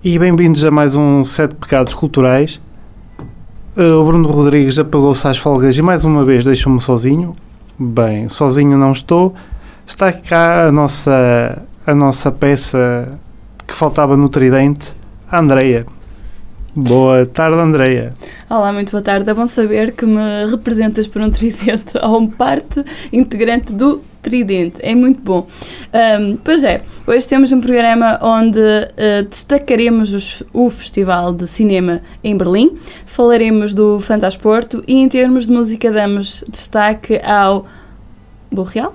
E bem-vindos a mais um Sete Pecados Culturais. O Bruno Rodrigues apagou-se às folgas e mais uma vez deixou-me sozinho. Bem, sozinho não estou. Está cá a nossa peça que faltava no tridente, a Andreia. Boa tarde, Andreia. Olá, muito boa tarde. É bom saber que me representas por um tridente ou parte integrante do tridente. É muito bom. Pois é, hoje temos um programa onde destacaremos o Festival de Cinema em Berlim, falaremos do Fantasporto e em termos de música damos destaque ao Boreal.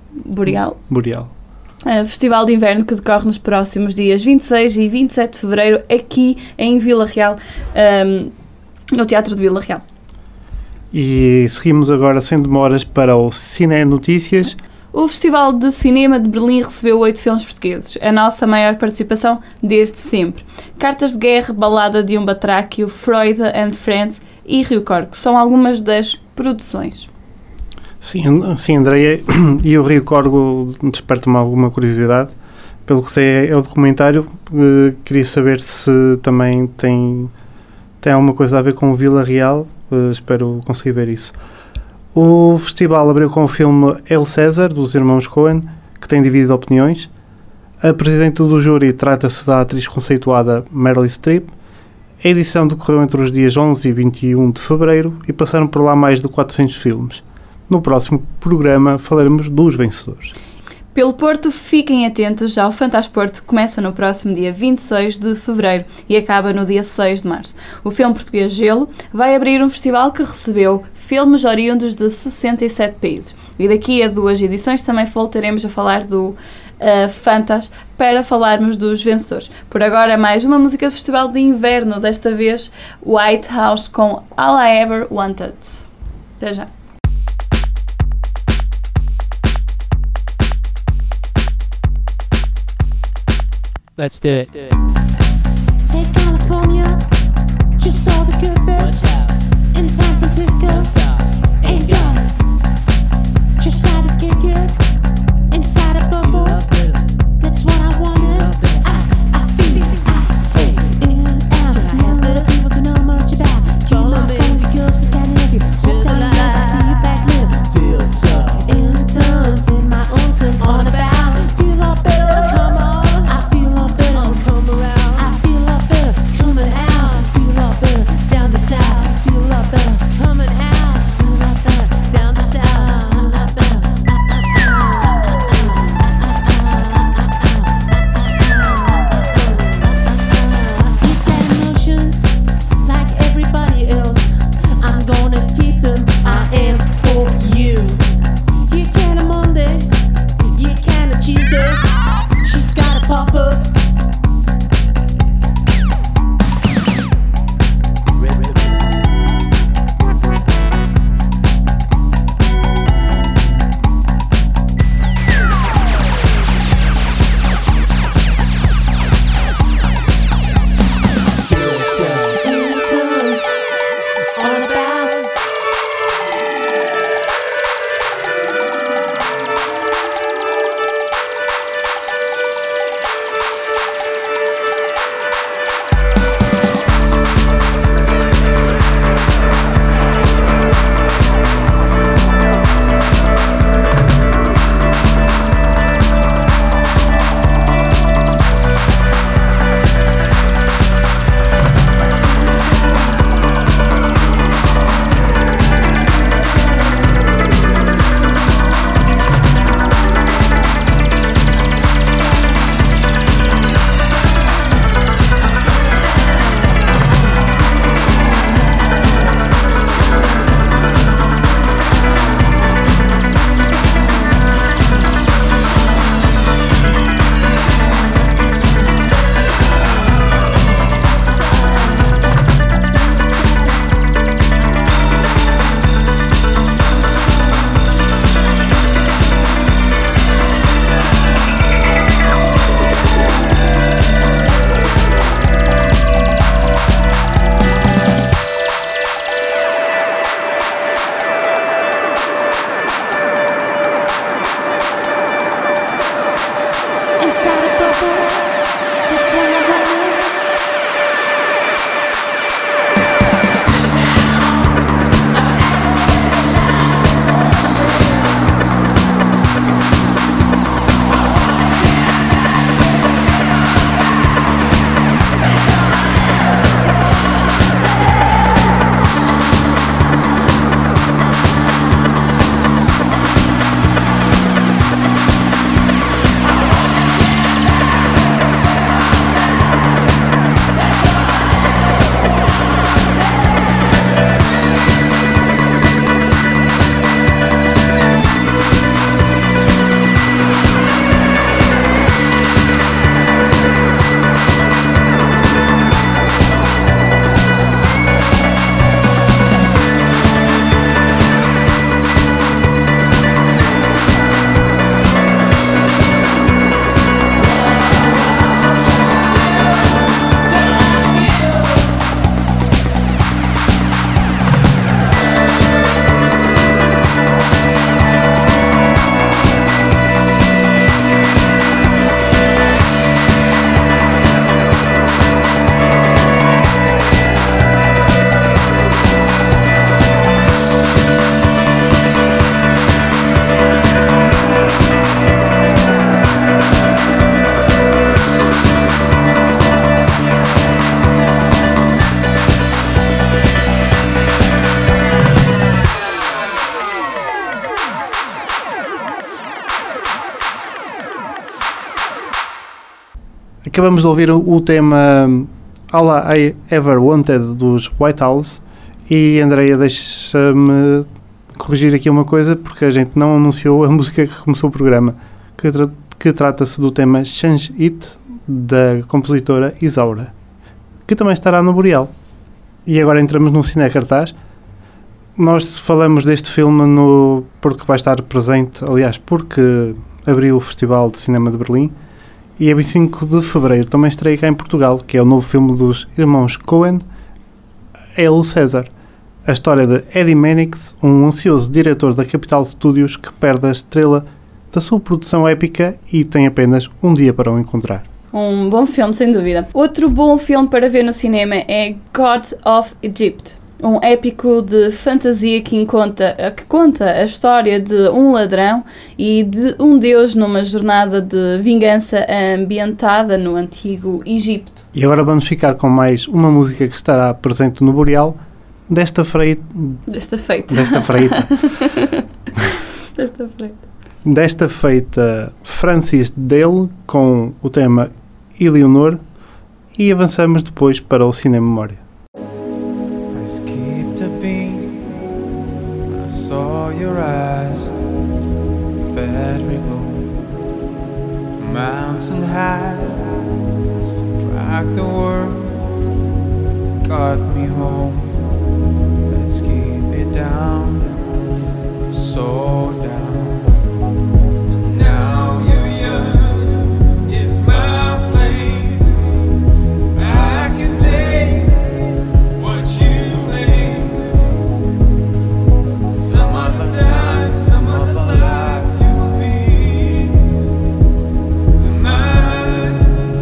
Festival de Inverno que decorre nos próximos dias 26 e 27 de Fevereiro aqui em Vila Real, no Teatro de Vila Real. E seguimos agora sem demoras para o Cine Notícias. O Festival de Cinema de Berlim recebeu 8 filmes portugueses, a nossa maior participação desde sempre. Cartas de Guerra, Balada de um Batráquio, Freud and Friends e Rio Corvo são algumas das produções. Sim, Andreia, e o Rio Corvo desperta-me alguma curiosidade. Pelo que sei, é o documentário. Queria saber se também tem alguma coisa a ver com o Vila Real. Espero conseguir ver isso. O festival abriu com o filme El César, dos irmãos Coen, que tem dividido opiniões. A presidente do júri trata-se da atriz conceituada Meryl Streep. A edição decorreu entre os dias 11 e 21 de fevereiro e passaram por lá mais de 400 filmes. No próximo programa falaremos dos vencedores. Pelo Porto, fiquem atentos ao Fantasporto, que começa no próximo dia 26 de fevereiro e acaba no dia 6 de março. O filme português Gelo vai abrir um festival que recebeu filmes oriundos de 67 países. E daqui a 2 edições também voltaremos a falar do Fantas para falarmos dos vencedores. Por agora, mais uma música do Festival de Inverno, desta vez White House com All I Ever Wanted. Até já. Let's do it. Take California, just saw the good bits. In San Francisco, ain't gone. Just how this kid gets inside a bubble. That's what I wanted. I feel, I say, in and out. Never people to know much about. Keep my phone, the girls for standing up here. Walk down the aisle and see you back later. Feel so in terms, in my own terms, on about. Feel a better, come on. Acabamos de ouvir o tema All I Ever Wanted dos White House e Andreia, deixa-me corrigir aqui uma coisa porque a gente não anunciou a música que começou o programa, que trata-se do tema Change It da compositora Isaura, que também estará no Boreal. E agora entramos no Cine Cartaz. Nós falamos deste filme porque vai estar presente, aliás, porque abriu o Festival de Cinema de Berlim. E a 25 de Fevereiro também estreia cá em Portugal, que é o novo filme dos irmãos Coen, El César. A história de Eddie Mannix, um ansioso diretor da Capital Studios que perde a estrela da sua produção épica e tem apenas um dia para o encontrar. Um bom filme, sem dúvida. Outro bom filme para ver no cinema é God of Egypt, um épico de fantasia que conta a história de um ladrão e de um deus numa jornada de vingança ambientada no antigo Egito. E agora vamos ficar com mais uma música que estará presente no Boreal desta feita. Desta feita Francis Dale com o tema Eleanor e avançamos depois para o Cine Memória. I skipped a beat when I saw your eyes, fed me blue, mountain high, subtract the world, got me home, let's keep it down, so down, and now you're young, it's my flame, I can take what you claim. Some other time, some other life you'll be mine.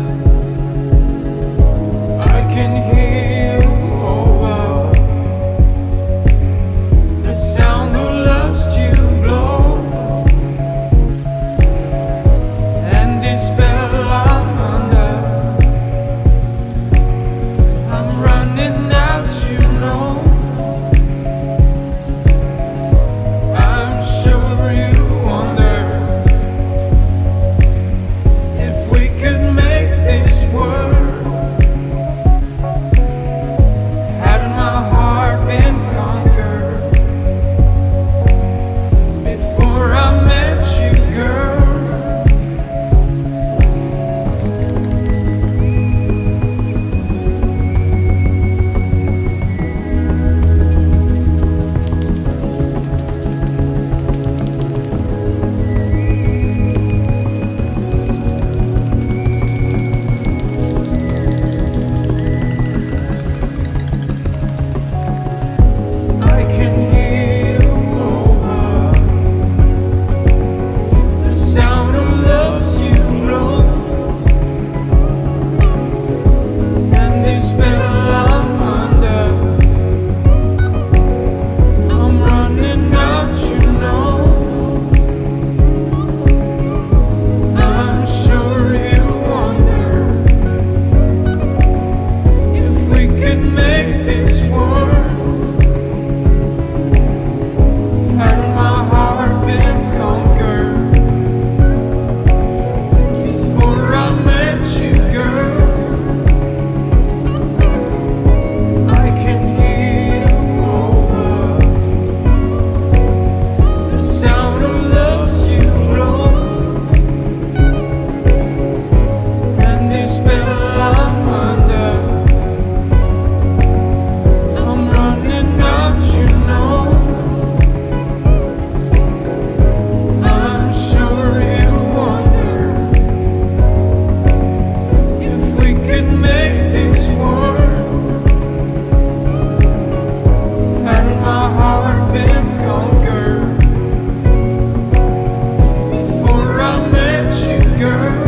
I can hear you over the sound of lust you blow, and this spell I'm under, I'm running out, you know. I'm sure you wonder if we could make this work. Hadn't my heart been conquered before I met you, girl? I can hear you over the sound of lust you blow, and this spell I'm under, I'm running out, you know. I'm sure you wonder if we could make this work. Hadn't my heart been conquered before I met you, girl? I can hear you over the sound of lust you blow, and this spell I'm under, I'm running out, you know. I'm sure you wonder if we could make this work. Hadn't my heart been conquered before I met you, girl?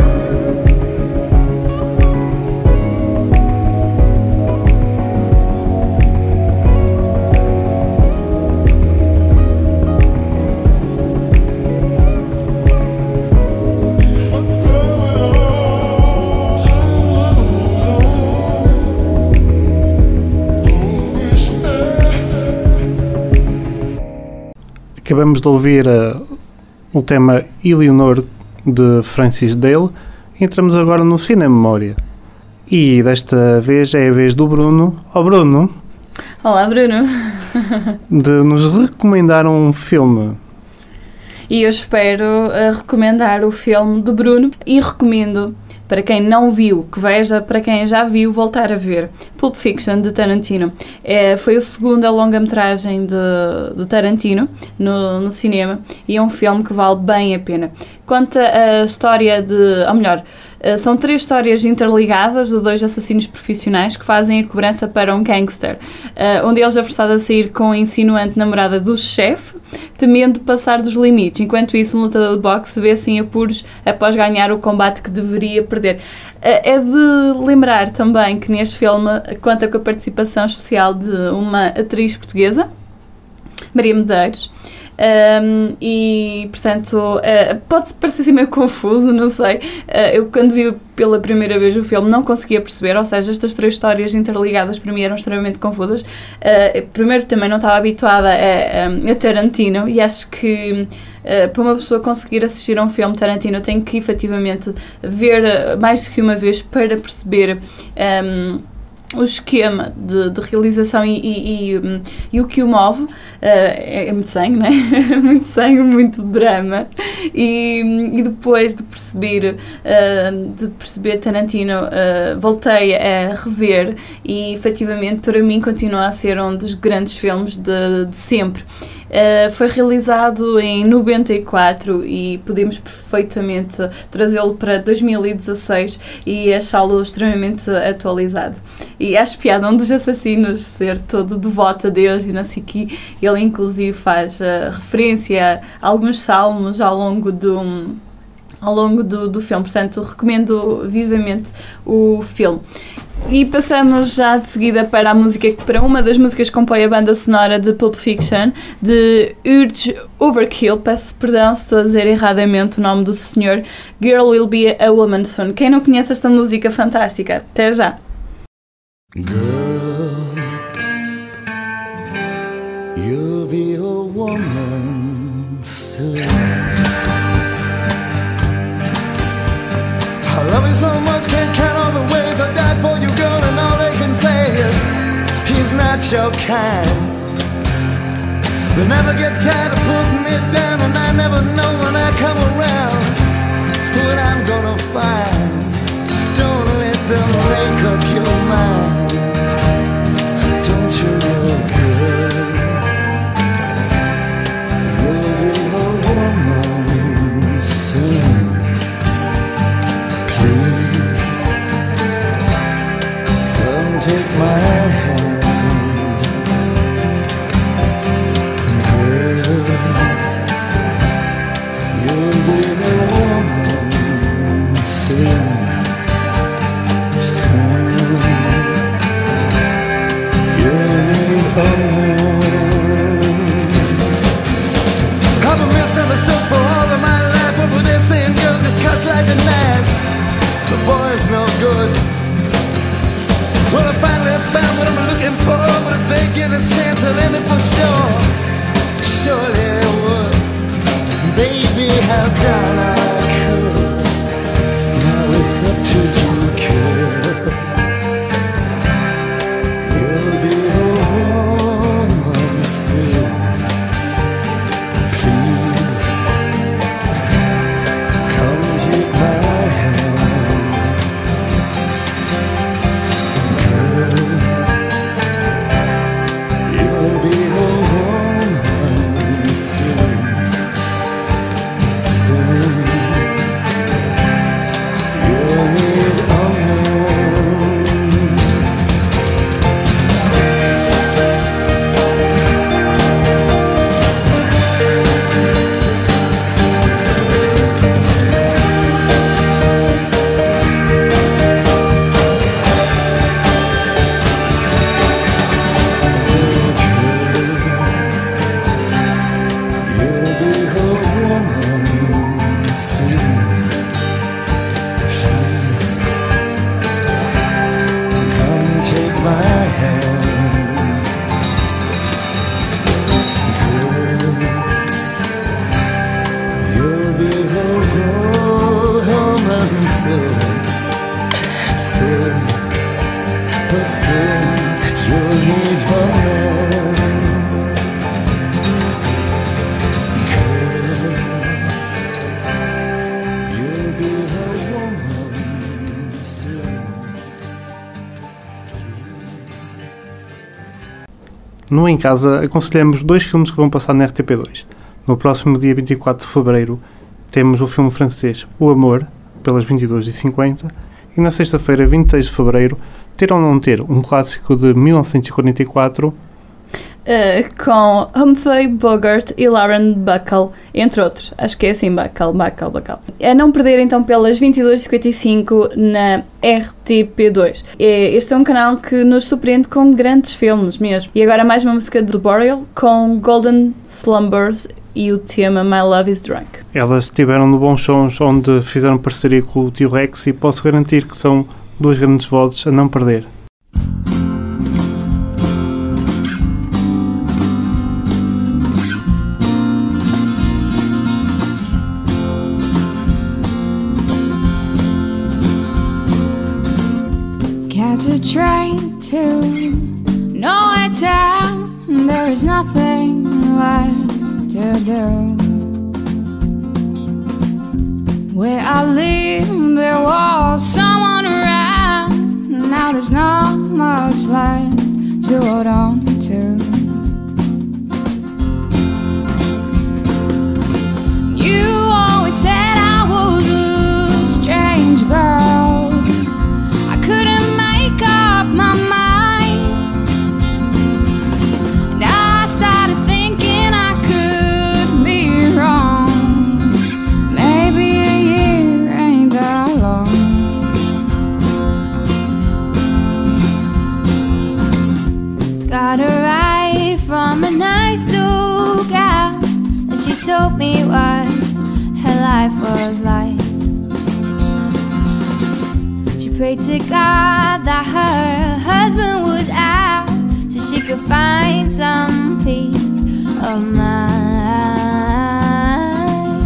Acabamos de ouvir o tema Eleanor de Francis Dale entramos agora no Cine Memória. E desta vez é a vez do Bruno, Bruno, Olá, Bruno. de nos recomendar um filme. E eu espero recomendar o filme do Bruno e recomendo, para quem não viu, que veja, para quem já viu, voltar a ver. Pulp Fiction, de Tarantino. Foi a segunda longa-metragem de Tarantino no cinema e é um filme que vale bem a pena. Conta a história ou melhor, são 3 histórias interligadas de 2 assassinos profissionais que fazem a cobrança para um gangster. Um deles é forçado a sair com a insinuante namorada do chefe, temendo passar dos limites. Enquanto isso, um lutador de boxe vê-se em apuros após ganhar o combate que deveria perder. É de lembrar também que neste filme conta com a participação especial de uma atriz portuguesa, Maria Medeiros. E portanto pode parecer assim meio confuso, não sei. Eu quando vi pela primeira vez o filme não conseguia perceber, ou seja, estas 3 histórias interligadas para mim eram extremamente confusas. Primeiro também não estava habituada a Tarantino e acho que para uma pessoa conseguir assistir a um filme Tarantino tem que efetivamente ver mais do que uma vez para perceber o esquema de realização e o que o move. É muito sangue, não é? Muito sangue, muito drama. E depois de perceber Tarantino, voltei a rever e efetivamente para mim continua a ser um dos grandes filmes de sempre. Foi realizado em 94 e podemos perfeitamente trazê-lo para 2016 e achá-lo extremamente atualizado. E acho piada um dos assassinos ser todo devoto a Deus e não sei o quê. Ele inclusive faz referência a alguns salmos ao longo do filme, portanto recomendo vivamente o filme. E passamos já de seguida para uma das músicas que compõe a banda sonora de Pulp Fiction, de Urge Overkill. Peço perdão se estou a dizer erradamente o nome do senhor. Girl Will Be a Woman Soon. Quem não conhece esta música fantástica? Até já! Girl, you'll be a woman soon. I love you so much, can't count all the ways I died for you, girl, and all they can say is he's not your kind. They never get tired of putting me down, and I never know when I come around what I'm gonna find. Don't let them make up your mind. Don't you know, girl, you'll be a woman soon. Please, come take my hand, girl, you'll be a woman soon. I've been misunderstood for all of my life. What were they saying? Girls just cut like a knife. The boy's no good. Well, I finally found what I'm looking for, but if they give a chance, I'll end it for sure. Surely they would. Baby, how can I could? Now it's up to you, kid. You'll be a woman soon. Please, come take my hand, girl. You'll be a woman soon, soon. but soon you'll need one more. Girl, you'll be her woman soon. No Em Casa, aconselhamos 2 filmes que vão passar na RTP2. No próximo dia 24 de fevereiro temos o filme francês O Amor, pelas 22h50, e na sexta-feira, 26 de fevereiro, ter ou não ter um clássico de 1944, com Humphrey Bogart e Lauren Bacall, entre outros. Acho que é assim, Bacall. A não perder então pelas 22h55 na RTP2. Este é um canal que nos surpreende com grandes filmes mesmo. E agora mais uma música do Boreal com Golden Slumbers e o tema My Love Is Drunk. elas estiveram no Bons Sons, onde fizeram parceria com o Tio Rex, e posso garantir que são 2 grandes vozes a não perder. Catch a train to nowhere town. There is nothing left to do. Where I live, there was someone around. Now there's not much left to hold on to. You always said I was a strange girl. I couldn't make up my mind, and I started thinking I could be wrong. Maybe a year ain't that long. Got a ride from a nice old gal, and she told me what her life was like. She prayed to God that her husband was out, so she could find some peace of mind.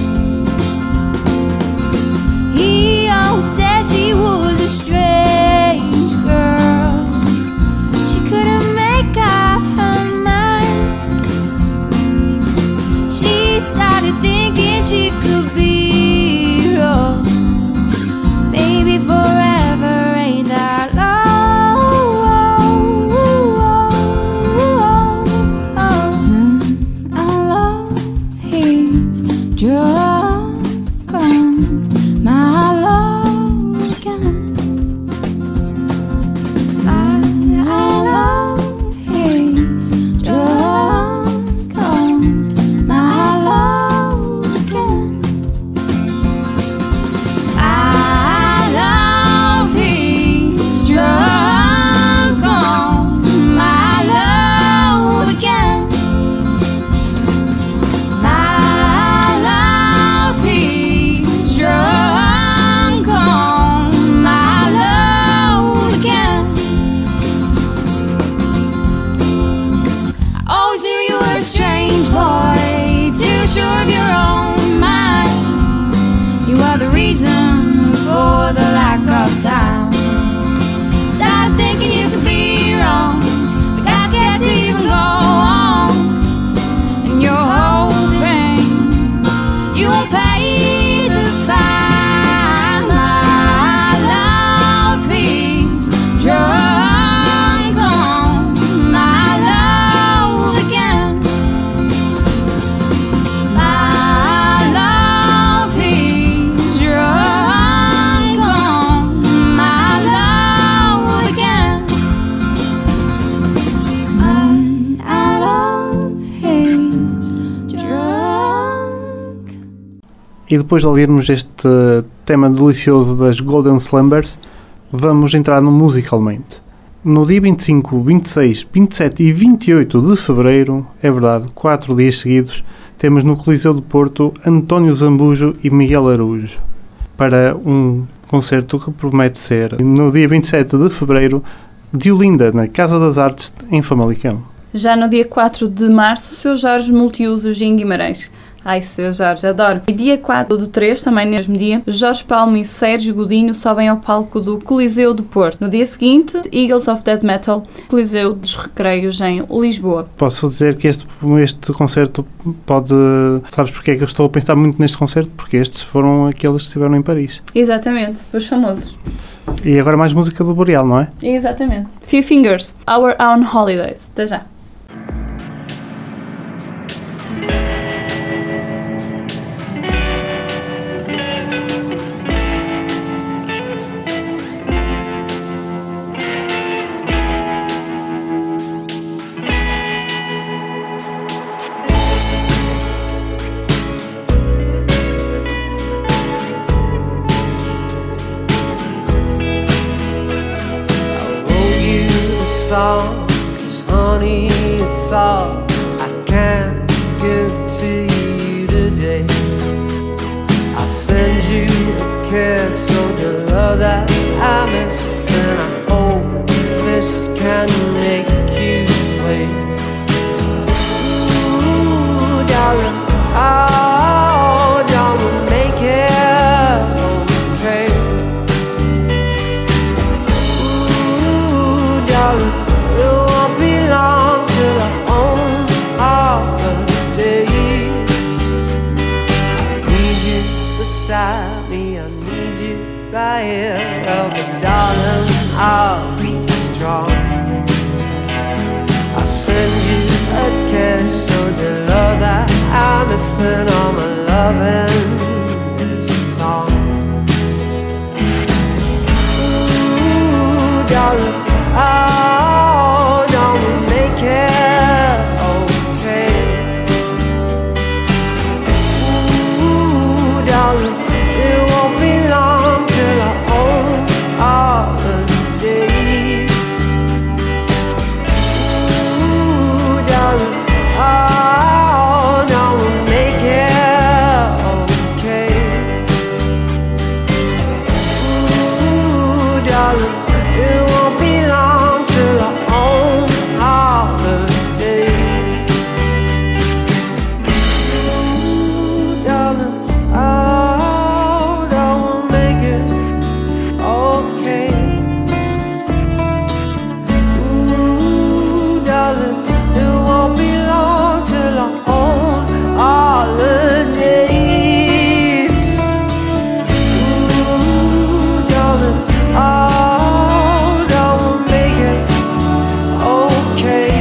He always said she was a strange girl. She couldn't make up her mind. She started thinking she could be wrong. Maybe forever ain't that long. I love he's drunk on my love again. I love he's drunk on my love again. I love he's drunk on my love again. My love he's drunk on my love again. I always knew you were a strange boy, too sure of your own mind. You are the reason for the lack of time. Started thinking you could be wrong, but got scared to even go on. And you're hoping you won't pay the fine. My love is drunk on my love again. My love is drunk on my love again. My love is drunk. E depois de ouvirmos este tema delicioso das Golden Slumbers, vamos entrar no musicalmente. No dia 25, 26, 27 e 28 de fevereiro, é verdade, 4 dias seguidos, temos no Coliseu do Porto António Zambujo e Miguel Araújo, para um concerto que promete ser, no dia 27 de fevereiro, de Olinda, na Casa das Artes, em Famalicão. Já no dia 4 de março, o Seu Jorge Multiusos em Guimarães. Ai, seu Jorge, adoro. E dia 4/3, também no mesmo dia, Jorge Palma e Sérgio Godinho sobem ao palco do Coliseu do Porto. No dia seguinte, Eagles of Death Metal, Coliseu dos Recreios em Lisboa. Posso dizer que este concerto pode... Sabes porque é que eu estou a pensar muito neste concerto? Porque estes foram aqueles que estiveram em Paris. Exatamente, os famosos. E agora mais música do Boreal, não é? Exatamente. Few Fingers, Our Own Holidays. Até já. Song, 'cause honey, it's all I can give to you today. I'll send you a kiss of the love that I miss, and I hope this can make you sway. Ooh, darling, oh, darling, make it okay. Ooh, darling, me, I need you right here. Oh, but darling, I'll be strong. I'll send you a kiss, so the love that I'm missing, all my loving this song. Ooh, darling, oh, don't make it okay. Ooh, darling, it won't be long till I own all the days. Ooh, darling, oh, don't make it okay. Ooh, darling, it won't be long till I own all the days. Ooh, darling, oh, don't make it okay. Ooh, darling, it won't be long till I own all the days. Ooh, darling, oh, don't make it okay.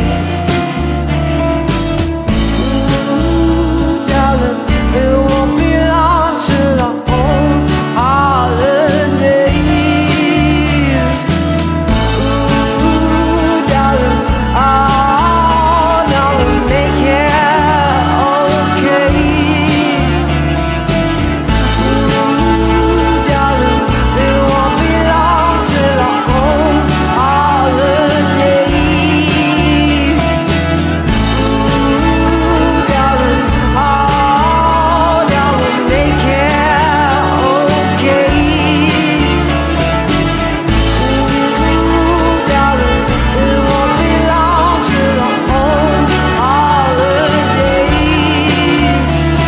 Ooh, darling, it won't be long till I own all the days. Ooh, darling, oh, don't make it okay. Ooh, darling, it won't be long till I own all the days. Ooh, darling, oh, don't make it okay. Ooh, darling, it won't be long till I own all the days.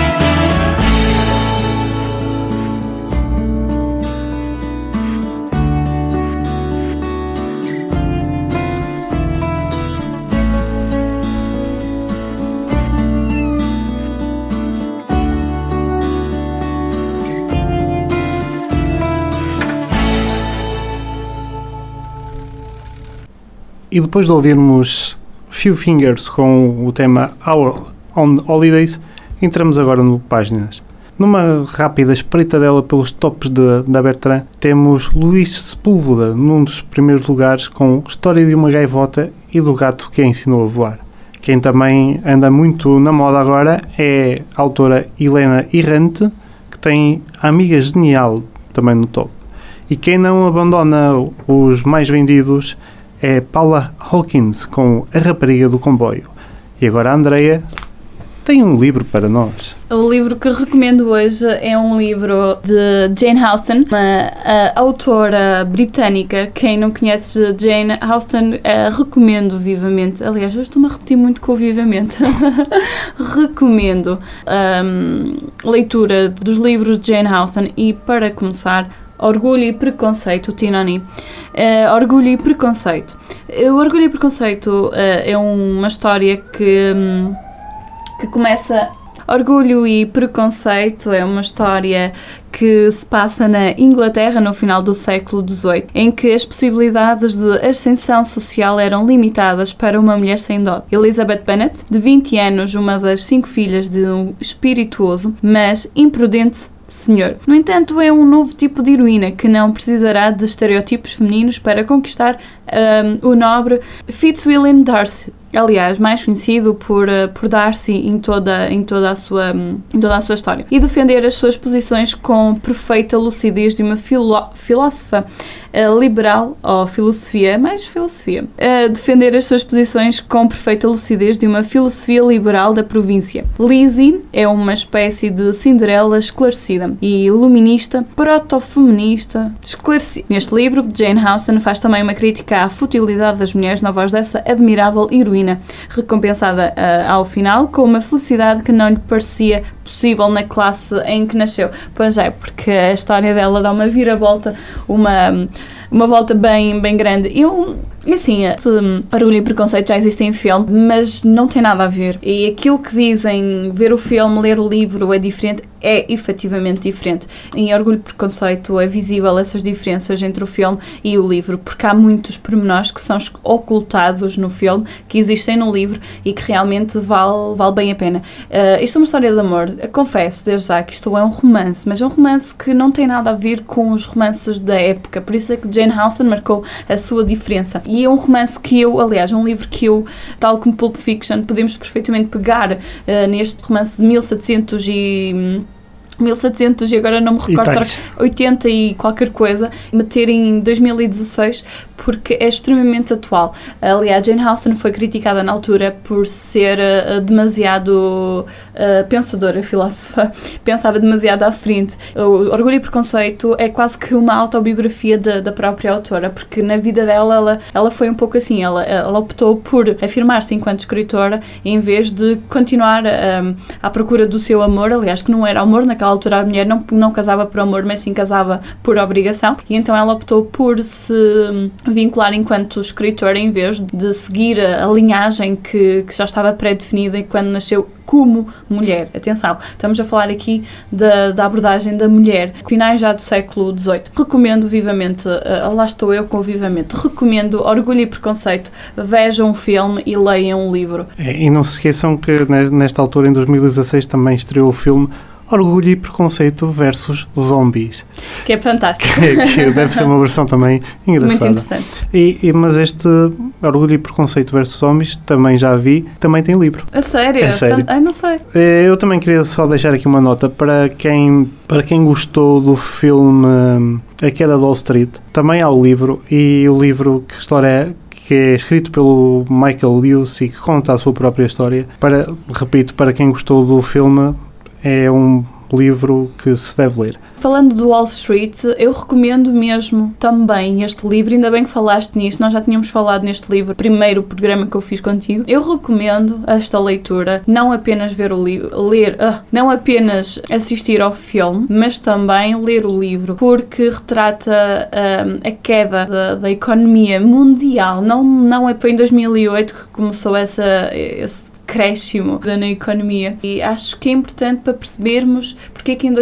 E depois de ouvirmos Few Fingers com o tema Our Own Holidays, entramos agora no Páginas. Numa rápida espreitadela pelos tops da Bertrand, temos Luís Sepúlveda num dos primeiros lugares com História de uma Gaivota e do Gato que a Ensinou a Voar. Quem também anda muito na moda agora é a autora Helena Errante, que tem a Amiga Genial também no top. E quem não abandona os mais vendidos é Paula Hawkins com A Rapariga do Comboio. E agora a Andreia tem um livro para nós. O livro que recomendo hoje é um livro de Jane Austen, uma autora britânica. Quem não conhece Jane Austen, recomendo vivamente. Aliás, eu estou-me a repetir muito com o vivamente. Recomendo leitura dos livros de Jane Austen e, para começar, Orgulho e Preconceito, Tinoni. Orgulho e Preconceito. O Orgulho e Preconceito é uma história que começa... Orgulho e Preconceito é uma história que se passa na Inglaterra no final do século XVIII, em que as possibilidades de ascensão social eram limitadas para uma mulher sem dote. Elizabeth Bennet, de 20 anos, uma das 5 filhas de um espirituoso, mas imprudente senhor. No entanto, é um novo tipo de heroína que não precisará de estereótipos femininos para conquistar o nobre Fitzwilliam Darcy, aliás, mais conhecido por Darcy em toda a sua história, e defender as suas posições com perfeita lucidez de uma filósofa liberal, ou filosofia, defender as suas posições com perfeita lucidez de uma filosofia liberal da província. Lizzie é uma espécie de Cinderela esclarecida e iluminista, protofeminista, esclarecida. Neste livro, Jane Austen faz também uma crítica à futilidade das mulheres na voz dessa admirável heroína, recompensada ao final com uma felicidade que não lhe parecia possível na classe em que nasceu. Pois é, porque a história dela dá uma viravolta, uma volta bem grande. E assim, Orgulho e Preconceito já existe em filme, mas não tem nada a ver. E aquilo que dizem, ver o filme, ler o livro é diferente, é efetivamente diferente. Em Orgulho e Preconceito é visível essas diferenças entre o filme e o livro, porque há muitos pormenores que são ocultados no filme, que existem no livro e que realmente vale bem a pena. Isto é uma história de amor. Confesso desde já que isto é um romance, mas é um romance que não tem nada a ver com os romances da época, por isso é que Jane Austen marcou a sua diferença. E é um romance que um livro que eu, tal como Pulp Fiction, podemos perfeitamente pegar neste romance de 1700 e agora não me recordo, 80 e qualquer coisa, meter em 2016, porque é extremamente atual. Aliás, Jane Austen foi criticada na altura por ser demasiado pensadora, filósofa, pensava demasiado à frente. O Orgulho e Preconceito é quase que uma autobiografia da própria autora, porque na vida dela, ela foi um pouco assim, ela optou por afirmar-se enquanto escritora, em vez de continuar à procura do seu amor, aliás, que não era amor naquela altura, a mulher não casava por amor, mas sim casava por obrigação, e então ela optou por se vincular enquanto escritora, em vez de seguir a linhagem que já estava pré-definida quando nasceu como mulher. Atenção, estamos a falar aqui da abordagem da mulher, finais já do século XVIII. Recomendo vivamente, lá estou eu com vivamente, recomendo Orgulho e Preconceito, vejam um filme e leiam um livro. E não se esqueçam que nesta altura, em 2016, também estreou o filme Orgulho e Preconceito versus Zombies. Que é fantástico. Que deve ser uma versão também engraçada. Muito interessante. Mas este Orgulho e Preconceito versus Zombies também já vi, também tem livro. A sério? É sério. Não sei. Eu também queria só deixar aqui uma nota para quem gostou do filme A Queda de Wall Street. Também há o livro, e o livro que é escrito pelo Michael Lewis e que conta a sua própria história. Para quem gostou do filme, é um livro que se deve ler. Falando do Wall Street, eu recomendo mesmo também este livro, ainda bem que falaste nisto, nós já tínhamos falado neste livro, primeiro programa que eu fiz contigo. Eu recomendo esta leitura, não apenas ver o livro, não apenas assistir ao filme, mas também ler o livro, porque retrata a queda da economia mundial. Foi em 2008 que começou esse crescimento na economia, e acho que é importante para percebermos porque é que em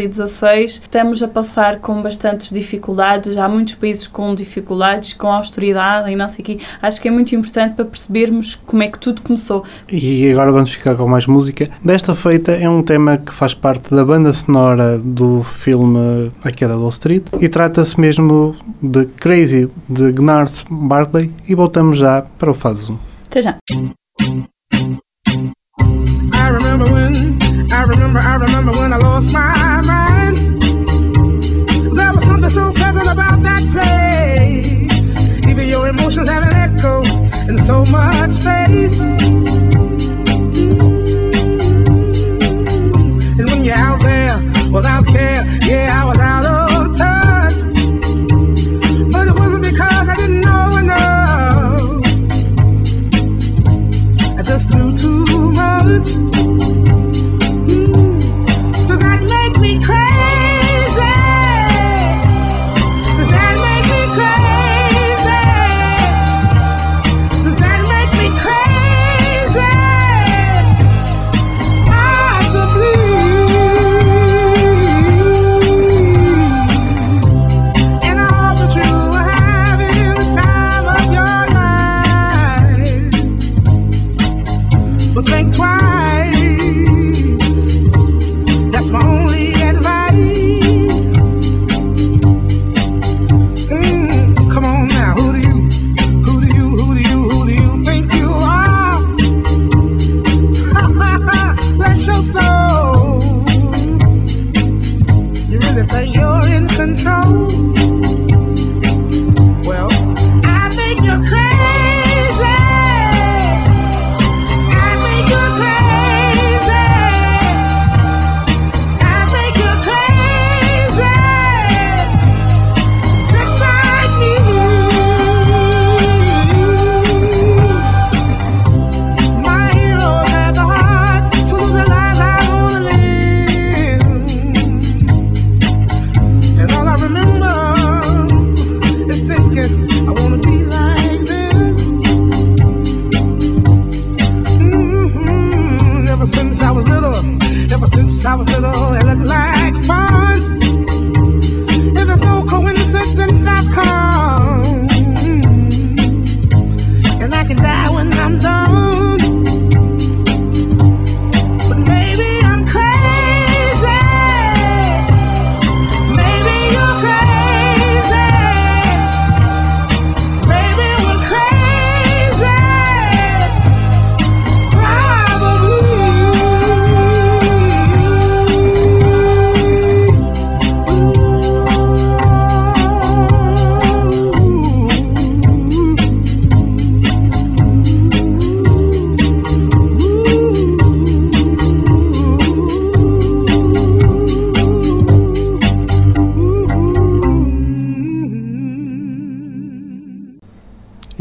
2016 estamos a passar com bastantes dificuldades. Há muitos países com dificuldades, com austeridade e não sei o quê. Acho que é muito importante para percebermos como é que tudo começou. E agora vamos ficar com mais música. Desta feita é um tema que faz parte da banda sonora do filme A Queda de Wall Street, e trata-se mesmo de Crazy, de Gnarls Barkley, e voltamos já para o Fase 1. Até já. I remember when I lost my mind. There was something so pleasant about that place. Even your emotions have an echo in so much space.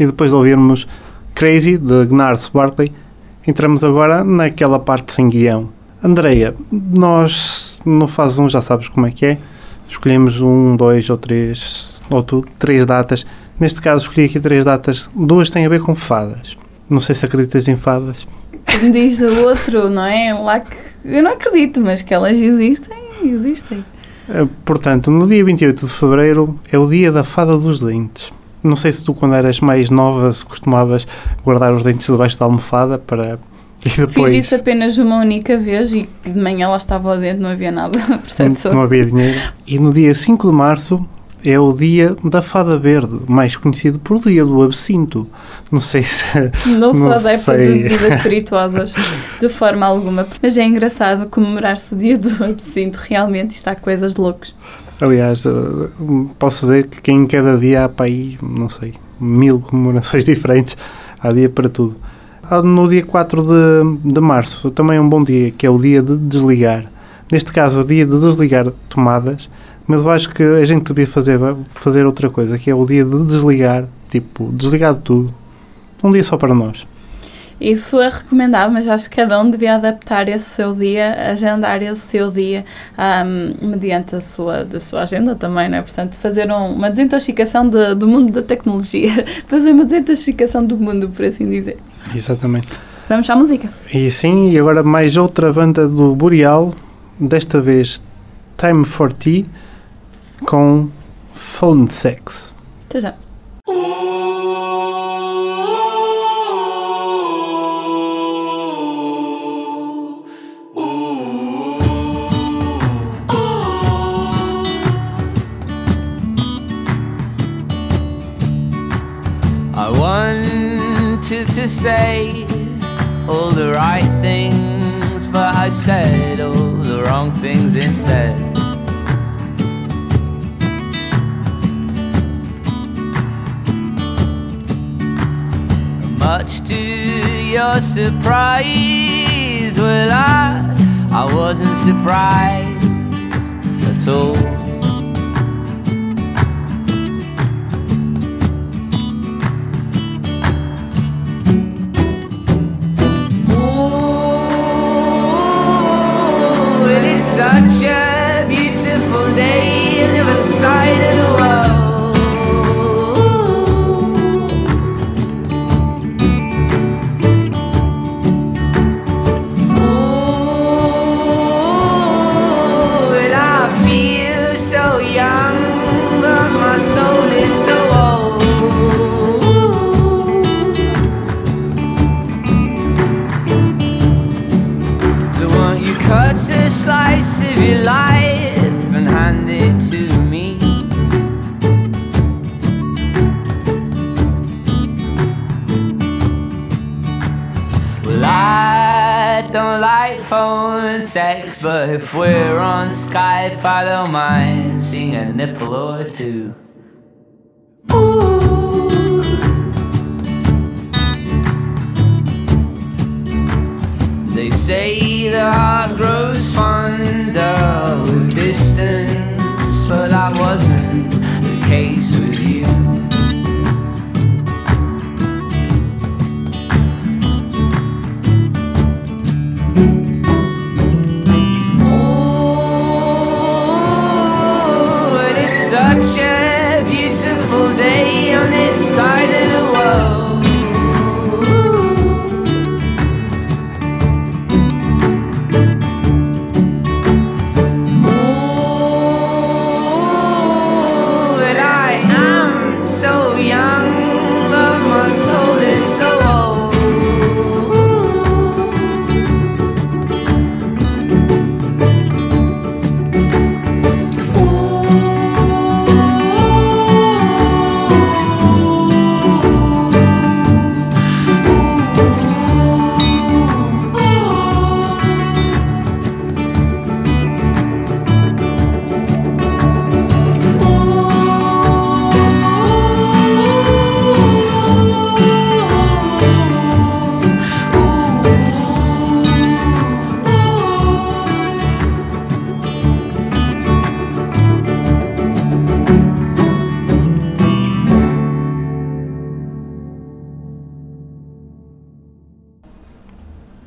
E depois de ouvirmos Crazy, de Gnarls Barkley, entramos agora naquela parte sem guião. Andreia, nós no Fase 1 já sabes como é que é. Escolhemos 1, 2 ou 3, ou tudo, 3 datas. Neste caso escolhi aqui 3 datas. 2 têm a ver com fadas. Não sei se acreditas em fadas. Como diz o outro, não é? Lá que eu não acredito, mas que elas existem. Portanto, no dia 28 de Fevereiro é o dia da fada dos dentes. Não sei se tu, quando eras mais nova, se costumavas guardar os dentes debaixo da almofada para... E depois... Fiz isso apenas uma única vez e de manhã lá estava lá dentro, não havia nada. Portanto, não havia dinheiro. E no dia 5 de Março é o dia da fada verde, mais conhecido por dia do absinto. Não sei se... Não sou adepta de bebidas espirituosas de forma alguma, mas é engraçado comemorar-se o dia do absinto, realmente está coisas de loucos. Aliás, posso dizer que em cada dia há para aí, não sei, 1000 comemorações diferentes, há dia para tudo. No dia 4 de Março também é um bom dia, que é o dia de desligar. Neste caso, é o dia de desligar tomadas, mas eu acho que a gente devia fazer outra coisa, que é o dia de desligar, tipo, desligar de tudo. Um dia só para nós. Isso é recomendável, mas acho que cada um devia adaptar esse seu dia, agendar esse seu dia mediante a sua agenda também, não é? Portanto, fazer uma desintoxicação do mundo da tecnologia, fazer uma desintoxicação do mundo, por assim dizer. Exatamente. Vamos à música. E sim, e agora mais outra banda do Boreal, desta vez Time for Tea, com Phone Sex. Até já. I wanted to say all the right things, but I said all the wrong things instead. Much to your surprise, well, I wasn't surprised at all. Such a beautiful day on the other side of the world. Ooh, well, I feel so young, but my soul is so old. So won't you cut a slice of your life and hand it to me? Well, I don't like phone sex, but if we're on Skype, I don't mind seeing a nipple or two. Ooh. They say the heart grows fonder with distance, but that wasn't the case with you. Ooh, and it's such a beautiful day on the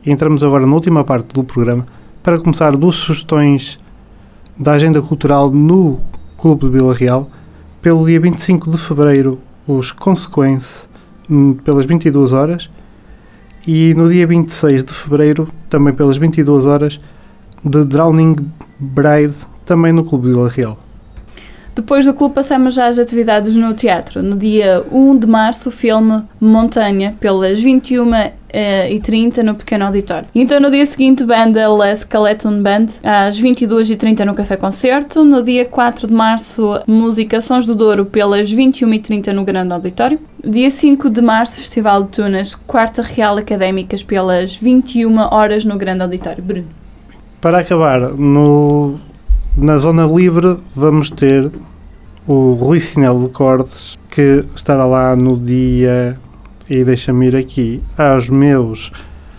E entramos agora na última parte do programa para começar 2 sugestões da agenda cultural no Clube de Vila Real. Pelo dia 25 de Fevereiro, os Consequence, pelas 22 horas. E no dia 26 de Fevereiro, também pelas 22 horas, The Drowning Bride, também no Clube de Vila Real. Depois do clube passamos já às atividades no teatro. No dia 1 de março o filme Montanha, pelas 21h30 no Pequeno Auditório. Então no dia seguinte banda La Skeleton Band, às 22h30 no Café Concerto. No dia 4 de março música Sons do Douro, pelas 21h30 no Grande Auditório. Dia 5 de março Festival de Tunas, Quarta Real Académicas, pelas 21 horas no Grande Auditório. Bruno. Para acabar, na Zona Livre vamos ter o Rui Sinel de Cordes, que estará lá no dia, e deixa-me ir aqui, aos meus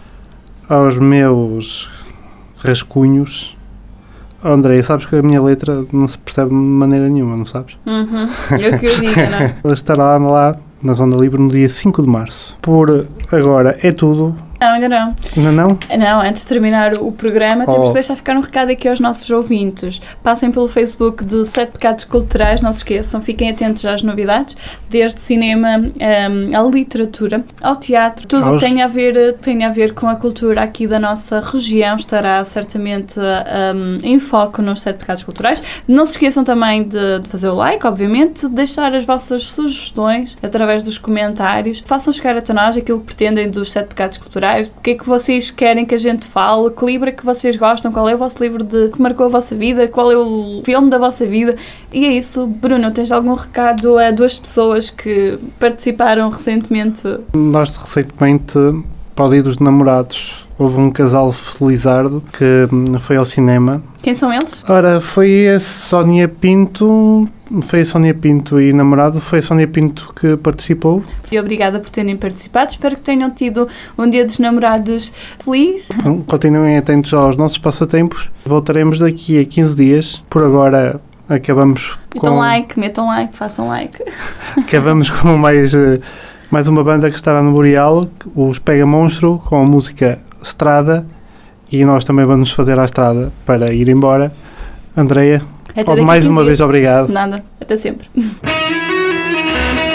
rascunhos. Oh, André, sabes que a minha letra não se percebe de maneira nenhuma, não sabes? É o que eu digo, não? Ela estará lá na Zona Livre no dia 5 de março. Por agora é tudo. Não, ainda não. Ainda não? Não, antes de terminar o programa, temos de deixar ficar um recado aqui aos nossos ouvintes. Passem pelo Facebook de 7 Pecados Culturais, não se esqueçam, fiquem atentos às novidades, desde cinema à literatura, ao teatro, tudo o que tem a ver com a cultura aqui da nossa região estará certamente em foco nos 7 Pecados Culturais. Não se esqueçam também de fazer o like, obviamente, de deixar as vossas sugestões através dos comentários, façam chegar até nós aquilo que pretendem dos 7 Pecados Culturais. O que é que vocês querem que a gente fale, que livro é que vocês gostam, qual é o vosso livro que marcou a vossa vida, qual é o filme da vossa vida. E é isso. Bruno, tens algum recado a 2 pessoas que participaram recentemente? Nós recentemente, para o Dia dos Namorados, houve um casal felizardo que foi ao cinema. Quem são eles? Ora, foi a Sónia Pinto e namorado, foi a Sónia Pinto que participou. E obrigada por terem participado, espero que tenham tido um Dia dos Namorados feliz. Continuem atentos aos nossos passatempos, voltaremos daqui a 15 dias, por agora acabamos Metam like, façam like. Acabamos com mais uma banda que estará no Boreal, os Pega Monstro, com a música Estrada, e nós também vamos fazer a estrada para ir embora. Andreia, mais uma vez obrigado. Nada, até sempre.